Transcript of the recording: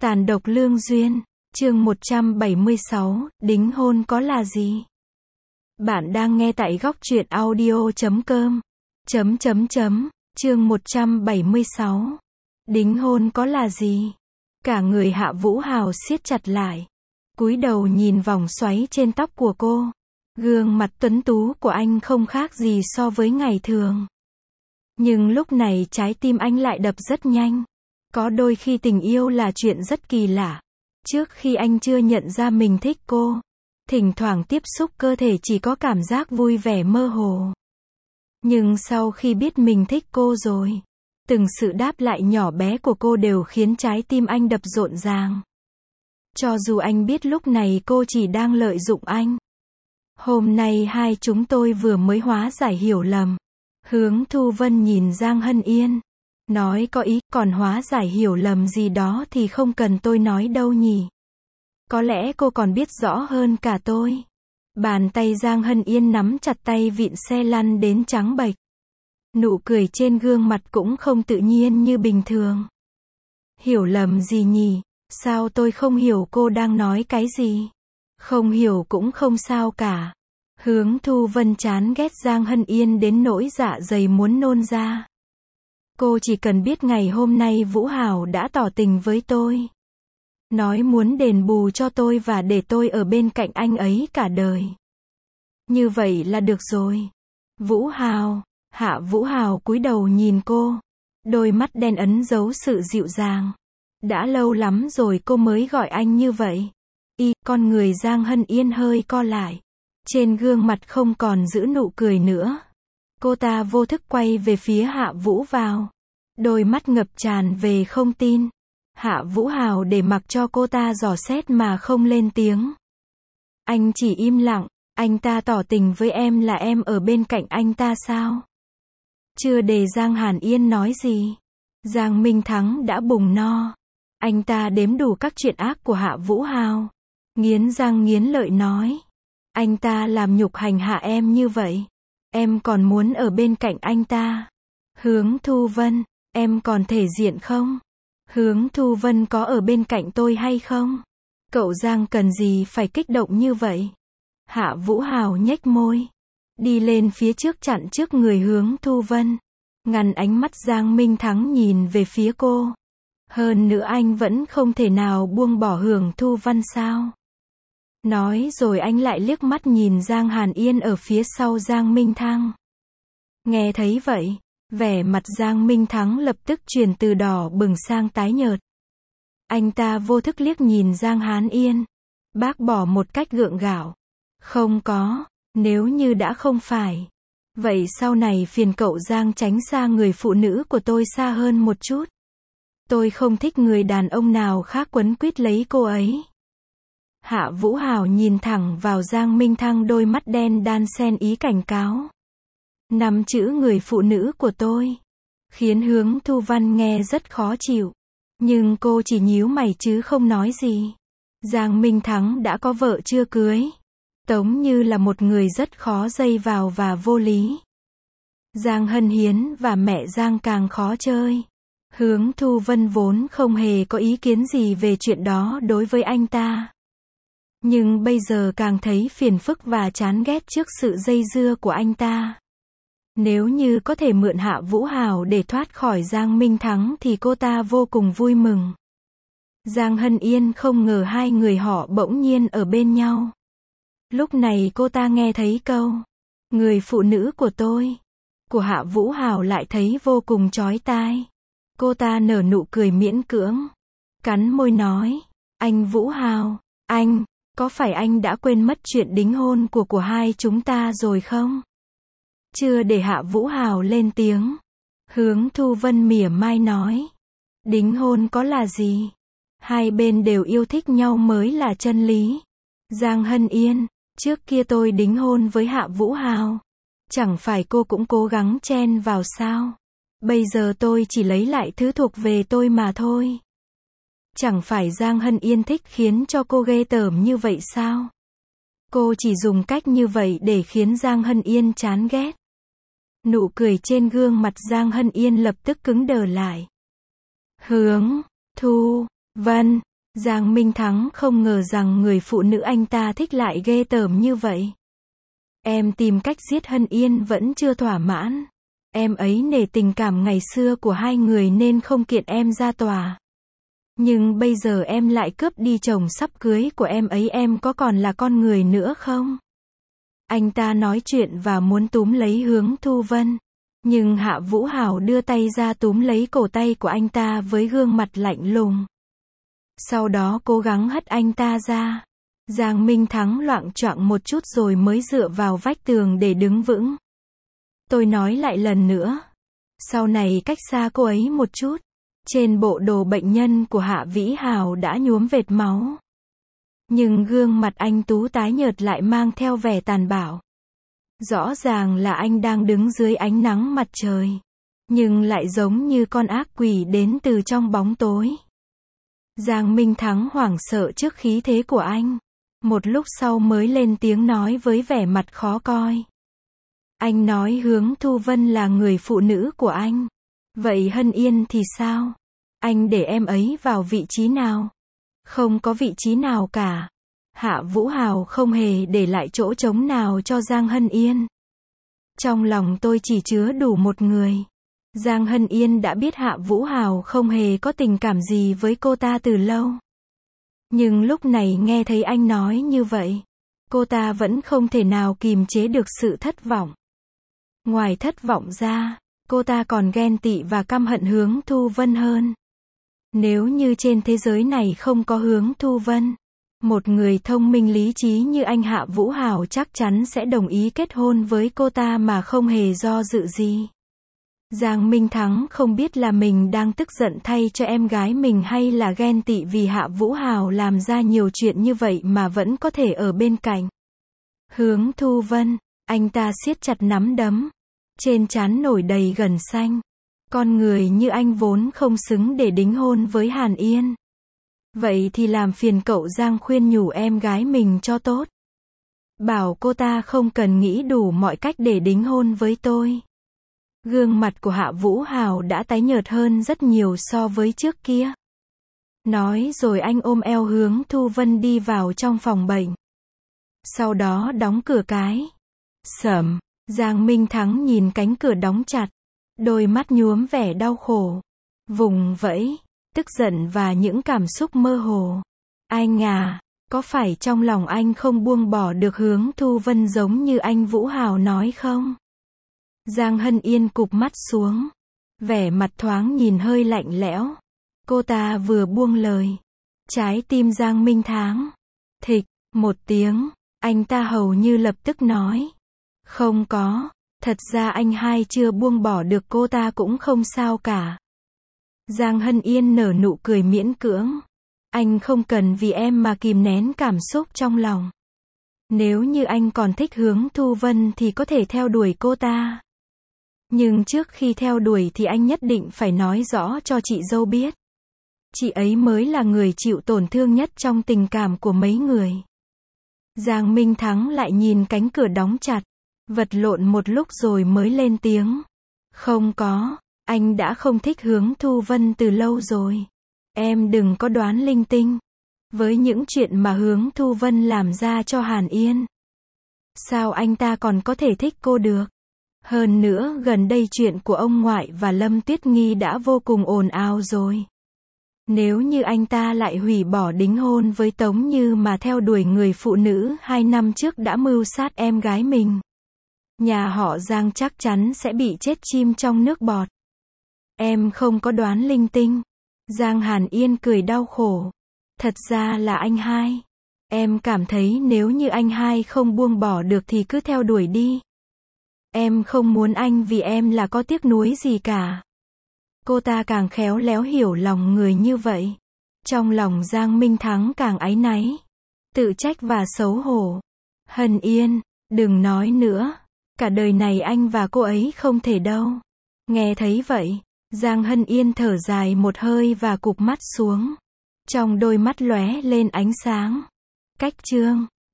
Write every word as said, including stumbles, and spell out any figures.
Tàn độc lương duyên, chương một trăm bảy mươi sáu, đính hôn có là gì? Bạn đang nghe tại góc truyện audio chấm com. Chấm chấm chấm, chương một trăm bảy mươi sáu. Đính hôn có là gì? Cả người Hạ Vũ Hào siết chặt lại. Cúi đầu nhìn vòng xoáy trên tóc của cô. Gương mặt tuấn tú của anh không khác gì so với ngày thường. Nhưng lúc này trái tim anh lại đập rất nhanh. Có đôi khi tình yêu là chuyện rất kỳ lạ. Trước khi anh chưa nhận ra mình thích cô, thỉnh thoảng tiếp xúc cơ thể chỉ có cảm giác vui vẻ mơ hồ. Nhưng sau khi biết mình thích cô rồi, từng sự đáp lại nhỏ bé của cô đều khiến trái tim anh đập rộn ràng. Cho dù anh biết lúc này cô chỉ đang lợi dụng anh. Hôm nay hai chúng tôi vừa mới hóa giải hiểu lầm. Hướng Thu Vân nhìn Giang Hân Yên. Nói có ý, còn hóa giải hiểu lầm gì đó thì không cần tôi nói đâu nhỉ. Có lẽ cô còn biết rõ hơn cả tôi. Bàn tay Giang Hân Yên nắm chặt tay vịn xe lăn đến trắng bệch. Nụ cười trên gương mặt cũng không tự nhiên như bình thường. Hiểu lầm gì nhỉ? Sao tôi không hiểu cô đang nói cái gì? Không hiểu cũng không sao cả. Hướng Thu Vân chán ghét Giang Hân Yên đến nỗi dạ dày muốn nôn ra. Cô chỉ cần biết ngày hôm nay Vũ Hào đã tỏ tình với tôi. Nói muốn đền bù cho tôi và để tôi ở bên cạnh anh ấy cả đời. Như vậy là được rồi. Vũ Hào, Hạ Vũ Hào cúi đầu nhìn cô. Đôi mắt đen ấn giấu sự dịu dàng. Đã lâu lắm rồi cô mới gọi anh như vậy. Y, con người Giang Hân Yên hơi co lại. Trên gương mặt không còn giữ nụ cười nữa. Cô ta vô thức quay về phía Hạ Vũ Vào. Đôi mắt ngập tràn về không tin. Hạ Vũ Hào để mặc cho cô ta dò xét mà không lên tiếng. Anh chỉ im lặng. Anh ta tỏ tình với em là em ở bên cạnh anh ta sao? Chưa để Giang Hàn Yên nói gì. Giang Minh Thắng đã bùng no. Anh ta đếm đủ các chuyện ác của Hạ Vũ Hào. Nghiến răng nghiến lợi nói. Anh ta làm nhục hành hạ em như vậy. Em còn muốn ở bên cạnh anh ta. Hướng Thu Vân, em còn thể diện không? Hướng Thu Vân có ở bên cạnh tôi hay không? Cậu Giang cần gì phải kích động như vậy? Hạ Vũ Hào nhếch môi. Đi lên phía trước chặn trước người Hướng Thu Vân. Ngăn ánh mắt Giang Minh Thắng nhìn về phía cô. Hơn nữa anh vẫn không thể nào buông bỏ Hướng Thu Vân sao? Nói rồi anh lại liếc mắt nhìn Giang Hàn Yên ở phía sau Giang Minh Thắng. Nghe thấy vậy, vẻ mặt Giang Minh Thắng lập tức chuyển từ đỏ bừng sang tái nhợt. Anh ta vô thức liếc nhìn Giang Hàn Yên. Bác bỏ một cách gượng gạo. Không có, nếu như đã không phải. Vậy sau này phiền cậu Giang tránh xa người phụ nữ của tôi xa hơn một chút. Tôi không thích người đàn ông nào khác quấn quýt lấy cô ấy. Hạ Vũ Hào nhìn thẳng vào Giang Minh Thắng, đôi mắt đen đan xen ý cảnh cáo. Năm chữ người phụ nữ của tôi. Khiến Hướng Thu Vân nghe rất khó chịu. Nhưng cô chỉ nhíu mày chứ không nói gì. Giang Minh Thắng đã có vợ chưa cưới. Tống Như là một người rất khó dây vào và vô lý. Giang Hân Hiến và mẹ Giang càng khó chơi. Hướng Thu Vân vốn không hề có ý kiến gì về chuyện đó đối với anh ta. Nhưng bây giờ càng thấy phiền phức và chán ghét trước sự dây dưa của anh ta. Nếu như có thể mượn Hạ Vũ Hào để thoát khỏi Giang Minh Thắng thì cô ta vô cùng vui mừng. Giang Hân Yên không ngờ hai người họ bỗng nhiên ở bên nhau. Lúc này cô ta nghe thấy câu người phụ nữ của tôi của Hạ Vũ Hào lại thấy vô cùng chói tai. Cô ta nở nụ cười miễn cưỡng, cắn môi nói, anh Vũ Hào, anh, có phải anh đã quên mất chuyện đính hôn của của hai chúng ta rồi không? Chưa để Hạ Vũ Hào lên tiếng, Hướng Thu Vân mỉa mai nói, đính hôn có là gì? Hai bên đều yêu thích nhau mới là chân lý. Giang Hân Yên, trước kia tôi đính hôn với Hạ Vũ Hào. Chẳng phải cô cũng cố gắng chen vào sao? Bây giờ tôi chỉ lấy lại thứ thuộc về tôi mà thôi. Chẳng phải Giang Hân Yên thích khiến cho cô ghê tởm như vậy sao? Cô chỉ dùng cách như vậy để khiến Giang Hân Yên chán ghét. Nụ cười trên gương mặt Giang Hân Yên lập tức cứng đờ lại. Hướng Thu Vân, Giang Minh Thắng không ngờ rằng người phụ nữ anh ta thích lại ghê tởm như vậy. Em tìm cách giết Hân Yên vẫn chưa thỏa mãn. Em ấy nể tình cảm ngày xưa của hai người nên không kiện em ra tòa. Nhưng bây giờ em lại cướp đi chồng sắp cưới của em ấy, em có còn là con người nữa không? Anh ta nói chuyện và muốn túm lấy Hướng Thu Vân. Nhưng Hạ Vũ Hào đưa tay ra túm lấy cổ tay của anh ta với gương mặt lạnh lùng. Sau đó cố gắng hất anh ta ra. Giang Minh Thắng loạng choạng một chút rồi mới dựa vào vách tường để đứng vững. Tôi nói lại lần nữa. Sau này cách xa cô ấy một chút. Trên bộ đồ bệnh nhân của Hạ Vĩ Hào đã nhuốm vệt máu. Nhưng gương mặt anh tú tái nhợt lại mang theo vẻ tàn bạo. Rõ ràng là anh đang đứng dưới ánh nắng mặt trời. Nhưng lại giống như con ác quỷ đến từ trong bóng tối. Giang Minh Thắng hoảng sợ trước khí thế của anh. Một lúc sau mới lên tiếng nói với vẻ mặt khó coi. Anh nói Hướng Thu Vân là người phụ nữ của anh. Vậy Hân Yên thì sao? Anh để em ấy vào vị trí nào? Không có vị trí nào cả. Hạ Vũ Hào không hề để lại chỗ trống nào cho Giang Hân Yên. Trong lòng tôi chỉ chứa đủ một người. Giang Hân Yên đã biết Hạ Vũ Hào không hề có tình cảm gì với cô ta từ lâu. Nhưng lúc này nghe thấy anh nói như vậy, cô ta vẫn không thể nào kìm chế được sự thất vọng. Ngoài thất vọng ra, cô ta còn ghen tị và căm hận Hướng Thu Vân hơn. Nếu như trên thế giới này không có Hướng Thu Vân, một người thông minh lý trí như anh Hạ Vũ Hào chắc chắn sẽ đồng ý kết hôn với cô ta mà không hề do dự gì. Giang Minh Thắng không biết là mình đang tức giận thay cho em gái mình hay là ghen tị vì Hạ Vũ Hào làm ra nhiều chuyện như vậy mà vẫn có thể ở bên cạnh. Hướng Thu Vân, anh ta siết chặt nắm đấm, trên trán nổi đầy gân xanh. Con người như anh vốn không xứng để đính hôn với Hàn Yên. Vậy thì làm phiền cậu Giang khuyên nhủ em gái mình cho tốt. Bảo cô ta không cần nghĩ đủ mọi cách để đính hôn với tôi. Gương mặt của Hạ Vũ Hào đã tái nhợt hơn rất nhiều so với trước kia. Nói rồi anh ôm eo Hướng Thu Vân đi vào trong phòng bệnh. Sau đó đóng cửa cái. Sầm, Giang Minh Thắng nhìn cánh cửa đóng chặt. Đôi mắt nhuốm vẻ đau khổ. Vùng vẫy, tức giận và những cảm xúc mơ hồ. Anh à, có phải trong lòng anh không buông bỏ được Hướng Thu Vân giống như anh Vũ Hào nói không? Giang Hân Yên cụp mắt xuống. Vẻ mặt thoáng nhìn hơi lạnh lẽo. Cô ta vừa buông lời. Trái tim Giang Minh Thắng. Thịch, một tiếng, anh ta hầu như lập tức nói. Không có, thật ra anh hai chưa buông bỏ được cô ta cũng không sao cả. Giang Hân Yên nở nụ cười miễn cưỡng. Anh không cần vì em mà kìm nén cảm xúc trong lòng. Nếu như anh còn thích Hướng Thu Vân thì có thể theo đuổi cô ta. Nhưng trước khi theo đuổi thì anh nhất định phải nói rõ cho chị dâu biết. Chị ấy mới là người chịu tổn thương nhất trong tình cảm của mấy người. Giang Minh Thắng lại nhìn cánh cửa đóng chặt, vật lộn một lúc rồi mới lên tiếng. Không có, anh đã không thích Hướng Thu Vân từ lâu rồi. Em đừng có đoán linh tinh. Với những chuyện mà Hướng Thu Vân làm ra cho Hàn Yên, sao anh ta còn có thể thích cô được? Hơn nữa gần đây chuyện của ông ngoại và Lâm Tuyết Nghi đã vô cùng ồn ào rồi. Nếu như anh ta lại hủy bỏ đính hôn với Tống Như mà theo đuổi người phụ nữ hai năm trước đã mưu sát em gái mình, nhà họ Giang chắc chắn sẽ bị chết chim trong nước bọt. Em không có đoán linh tinh. Giang Hàn Yên cười đau khổ. Thật ra là anh hai. Em cảm thấy nếu như anh hai không buông bỏ được thì cứ theo đuổi đi. Em không muốn anh vì em là có tiếc nuối gì cả. Cô ta càng khéo léo hiểu lòng người như vậy. Trong lòng Giang Minh Thắng càng áy náy, tự trách và xấu hổ. Hân Yên, đừng nói nữa. Cả đời này anh và cô ấy không thể đâu. Nghe thấy vậy, Giang Hân Yên thở dài một hơi và cụp mắt xuống. Trong đôi mắt lóe lên ánh sáng. Cách chương